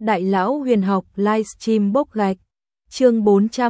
Đại lão huyền học livestream bốc gạch. Chương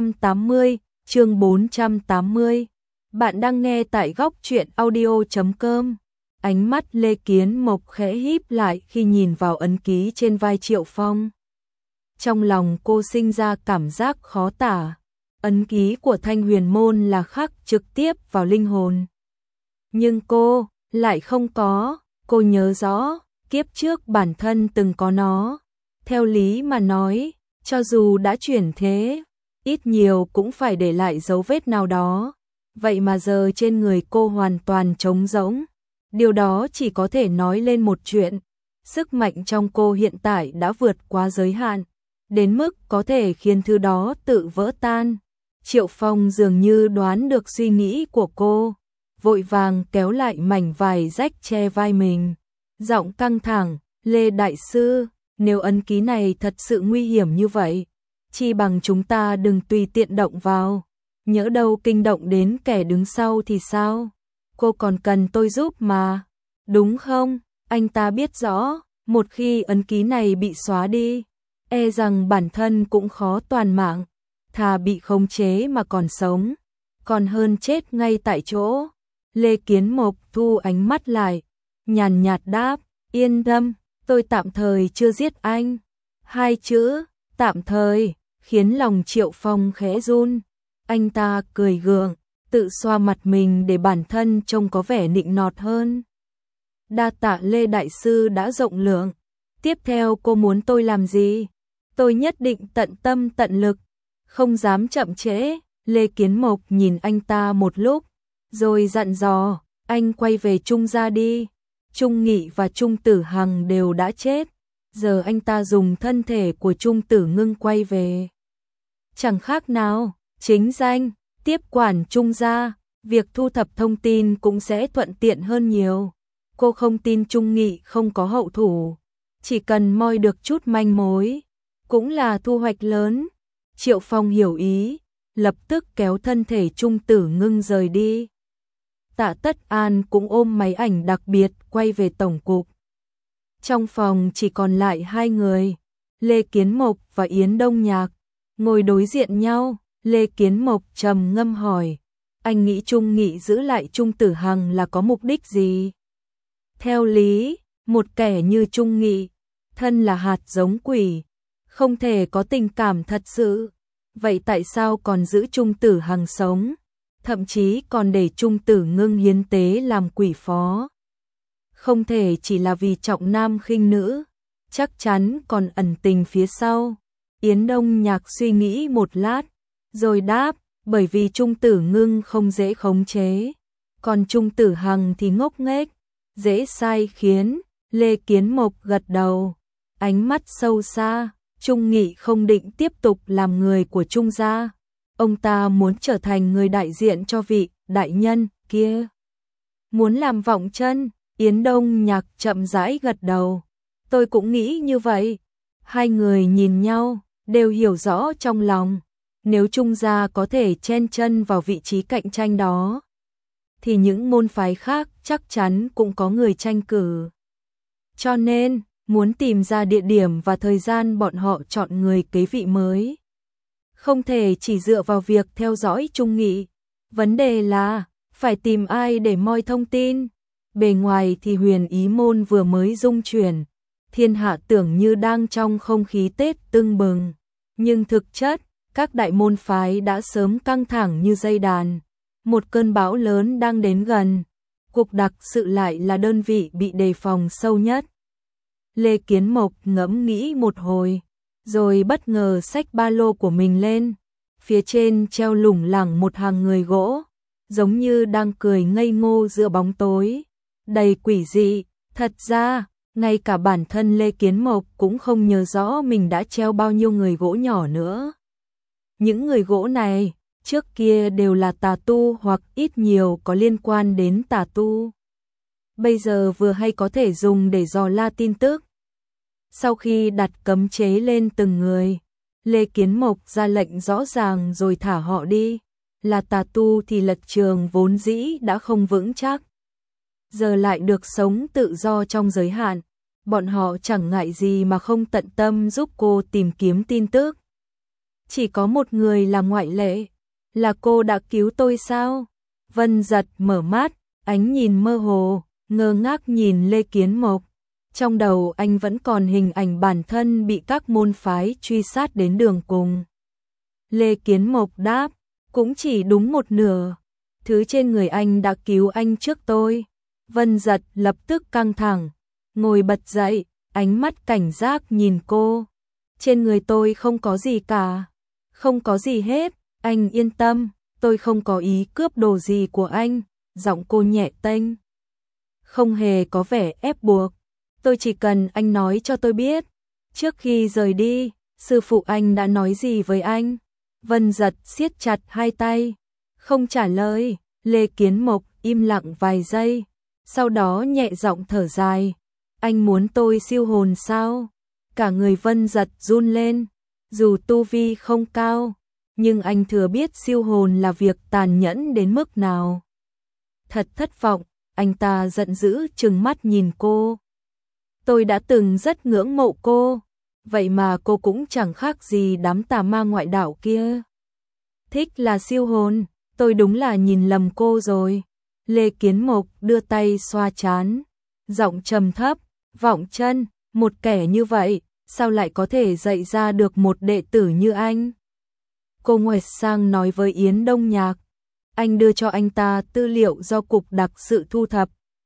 480. Bạn đang nghe tại góc truyện audio.com. Ánh mắt Lê Kiến Mộc khẽ híp lại khi nhìn vào ấn ký trên vai Triệu Phong. Trong lòng cô sinh ra cảm giác khó tả. Ấn ký của Thanh Huyền Môn là khắc trực tiếp vào linh hồn. Nhưng cô lại không có. Cô nhớ rõ, kiếp trước bản thân từng có nó. Theo lý mà nói, cho dù đã chuyển thế, ít nhiều cũng phải để lại dấu vết nào đó. Vậy mà giờ trên người cô hoàn toàn trống rỗng. Điều đó chỉ có thể nói lên một chuyện. Sức mạnh trong cô hiện tại đã vượt quá giới hạn, đến mức có thể khiến thứ đó tự vỡ tan. Triệu Phong dường như đoán được suy nghĩ của cô, vội vàng kéo lại mảnh vải rách che vai mình. Giọng căng thẳng, Lê Đại Sư, nếu ấn ký này thật sự nguy hiểm như vậy, chi bằng chúng ta đừng tùy tiện động vào. Nhỡ đâu kinh động đến kẻ đứng sau thì sao? Cô còn cần tôi giúp mà, đúng không? Anh ta biết rõ, một khi ấn ký này bị xóa đi, e rằng bản thân cũng khó toàn mạng. Thà bị khống chế mà còn sống, còn hơn chết ngay tại chỗ. Lê Kiến Mộc thu ánh mắt lại, nhàn nhạt đáp, yên tâm, tôi tạm thời chưa giết anh. Hai chữ, tạm thời, khiến lòng Triệu Phong khẽ run. Anh ta cười gượng, tự xoa mặt mình để bản thân trông có vẻ nịnh nọt hơn. Đa tạ Lê Đại Sư đã rộng lượng. Tiếp theo cô muốn tôi làm gì? Tôi nhất định tận tâm tận lực, không dám chậm trễ. Lê Kiến Mộc nhìn anh ta một lúc, rồi dặn dò, anh quay về Trung gia đi. Trung Nghị và Trung Tử Hằng đều đã chết, giờ anh ta dùng thân thể của Trung Tử Ngưng quay về. Chẳng khác nào, chính danh, tiếp quản Trung gia, việc thu thập thông tin cũng sẽ thuận tiện hơn nhiều. Cô không tin Trung Nghị không có hậu thủ, chỉ cần moi được chút manh mối, cũng là thu hoạch lớn. Triệu Phong hiểu ý, lập tức kéo thân thể Trung Tử Ngưng rời đi. Tạ Tất An cũng ôm máy ảnh đặc biệt quay về tổng cục. Trong phòng chỉ còn lại hai người, Lê Kiến Mộc và Yến Đông Nhạc, ngồi đối diện nhau. Lê Kiến Mộc trầm ngâm hỏi, anh nghĩ Trung Nghị giữ lại Trung Tử Hằng là có mục đích gì? Theo lý, một kẻ như Trung Nghị, thân là hạt giống quỷ, không thể có tình cảm thật sự. Vậy tại sao còn giữ Trung Tử Hằng sống? Thậm chí còn để Trung Tử Ngưng hiến tế làm quỷ phó. Không thể chỉ là vì trọng nam khinh nữ, chắc chắn còn ẩn tình phía sau. Yến Đông Nhạc suy nghĩ một lát, rồi đáp, bởi vì Trung Tử Ngưng không dễ khống chế, còn Trung Tử Hằng thì ngốc nghếch, dễ sai khiến. Lê Kiến Mộc gật đầu, ánh mắt sâu xa. Trung Nghị không định tiếp tục làm người của Trung gia. Ông ta muốn trở thành người đại diện cho vị đại nhân kia. Muốn làm vọng chân. Yến Đông Nhạc chậm rãi gật đầu. Tôi cũng nghĩ như vậy. Hai người nhìn nhau, đều hiểu rõ trong lòng. Nếu Trung gia có thể chen chân vào vị trí cạnh tranh đó, thì những môn phái khác chắc chắn cũng có người tranh cử. Cho nên, muốn tìm ra địa điểm và thời gian bọn họ chọn người kế vị mới. Không thể chỉ dựa vào việc theo dõi Trung Nghị. Vấn đề là, phải tìm ai để moi thông tin. Bề ngoài thì Huyền Ý Môn vừa mới dung chuyển, thiên hạ tưởng như đang trong không khí Tết tưng bừng. Nhưng thực chất, các đại môn phái đã sớm căng thẳng như dây đàn. Một cơn bão lớn đang đến gần. Cục đặc sự lại là đơn vị bị đề phòng sâu nhất. Lê Kiến Mộc ngẫm nghĩ một hồi, rồi bất ngờ xách ba lô của mình lên. Phía trên treo lủng lẳng một hàng người gỗ, giống như đang cười ngây ngô giữa bóng tối, đầy quỷ dị. Thật ra, ngay cả bản thân Lê Kiến Mộc cũng không nhớ rõ mình đã treo bao nhiêu người gỗ nhỏ nữa. Những người gỗ này, trước kia đều là tà tu hoặc ít nhiều có liên quan đến tà tu. Bây giờ vừa hay có thể dùng để dò la tin tức. Sau khi đặt cấm chế lên từng người, Lê Kiến Mộc ra lệnh rõ ràng rồi thả họ đi. Là tà tu thì lập trường vốn dĩ đã không vững chắc, giờ lại được sống tự do trong giới hạn, bọn họ chẳng ngại gì mà không tận tâm giúp cô tìm kiếm tin tức. Chỉ có một người là ngoại lệ, là cô đã cứu tôi sao? Vân Giật mở mắt, ánh nhìn mơ hồ, ngơ ngác nhìn Lê Kiến Mộc. Trong đầu anh vẫn còn hình ảnh bản thân bị các môn phái truy sát đến đường cùng. Lê Kiến Mộc đáp, cũng chỉ đúng một nửa. Thứ trên người anh đã cứu anh trước tôi. Vân Giật lập tức căng thẳng, ngồi bật dậy, ánh mắt cảnh giác nhìn cô. Trên người tôi không có gì cả. Không có gì hết, anh yên tâm, tôi không có ý cướp đồ gì của anh. Giọng cô nhẹ tênh, không hề có vẻ ép buộc. Tôi chỉ cần anh nói cho tôi biết, trước khi rời đi, sư phụ anh đã nói gì với anh? Vân Giật siết chặt hai tay, không trả lời. Lê Kiến Mộc im lặng vài giây, sau đó nhẹ giọng thở dài. Anh muốn tôi siêu hồn sao? Cả người Vân Giật run lên, dù tu vi không cao, nhưng anh thừa biết siêu hồn là việc tàn nhẫn đến mức nào. Thật thất vọng, anh ta giận dữ trừng mắt nhìn cô. Tôi đã từng rất ngưỡng mộ cô, vậy mà cô cũng chẳng khác gì đám tà ma ngoại đạo kia. Thích là siêu hồn, tôi đúng là nhìn lầm cô rồi. Lê Kiến Mộc đưa tay xoa trán, giọng trầm thấp, Vọng Chân, một kẻ như vậy, sao lại có thể dạy ra được một đệ tử như anh? Cô ngoẹt sang nói với Yến Đông Nhạc, anh đưa cho anh ta tư liệu do cục đặc sự thu thập,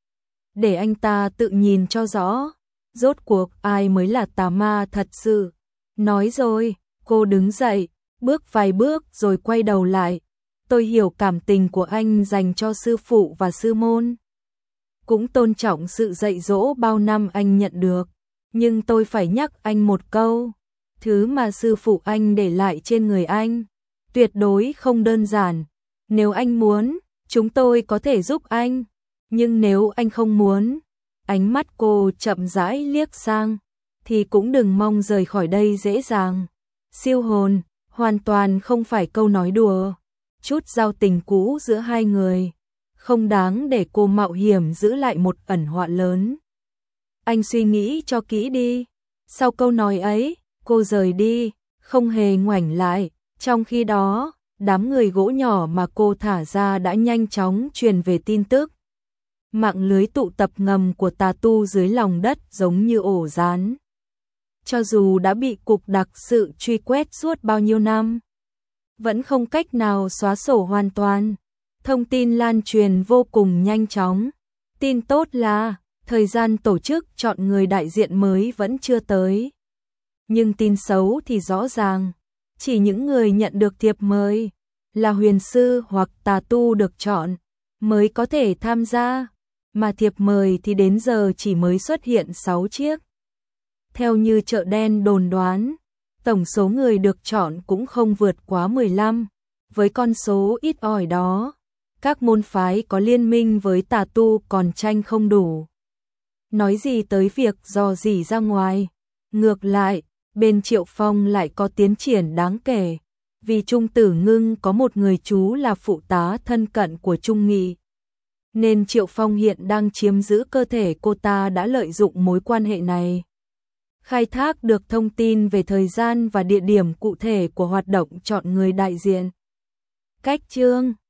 để anh ta tự nhìn cho rõ, rốt cuộc ai mới là tà ma thật sự. Nói rồi, cô đứng dậy, bước vài bước rồi quay đầu lại. Tôi hiểu cảm tình của anh dành cho sư phụ và sư môn, cũng tôn trọng sự dạy dỗ bao năm anh nhận được, nhưng tôi phải nhắc anh một câu, thứ mà sư phụ anh để lại trên người anh tuyệt đối không đơn giản. Nếu anh muốn, chúng tôi có thể giúp anh, nhưng nếu anh không muốn, ánh mắt cô chậm rãi liếc sang, thì cũng đừng mong rời khỏi đây dễ dàng. Siêu hồn hoàn toàn không phải câu nói đùa, chút giao tình cũ giữa hai người không đáng để cô mạo hiểm giữ lại một ẩn họa lớn. Anh suy nghĩ cho kỹ đi. Sau câu nói ấy, cô rời đi, không hề ngoảnh lại. Trong khi đó, đám người gỗ nhỏ mà cô thả ra đã nhanh chóng truyền về tin tức. Mạng lưới tụ tập ngầm của tà tu dưới lòng đất giống như ổ rán. Cho dù đã bị cục đặc sự truy quét suốt bao nhiêu năm, vẫn không cách nào xóa sổ hoàn toàn. Thông tin lan truyền vô cùng nhanh chóng. Tin tốt là, thời gian tổ chức chọn người đại diện mới vẫn chưa tới. Nhưng tin xấu thì rõ ràng, chỉ những người nhận được thiệp mời, là huyền sư hoặc tà tu được chọn, mới có thể tham gia, mà thiệp mời thì đến giờ chỉ mới xuất hiện 6 chiếc. Theo như chợ đen đồn đoán, tổng số người được chọn cũng không vượt quá 15, với con số ít ỏi đó, các môn phái có liên minh với tà tu còn tranh không đủ. Nói gì tới việc dò dỉ ra ngoài, ngược lại, bên Triệu Phong lại có tiến triển đáng kể, vì Trung Tử Ngưng có một người chú là phụ tá thân cận của Trung Nghị. Nên Triệu Phong hiện đang chiếm giữ cơ thể cô ta đã lợi dụng mối quan hệ này. Khai thác được thông tin về thời gian và địa điểm cụ thể của hoạt động chọn người đại diện. Cách chương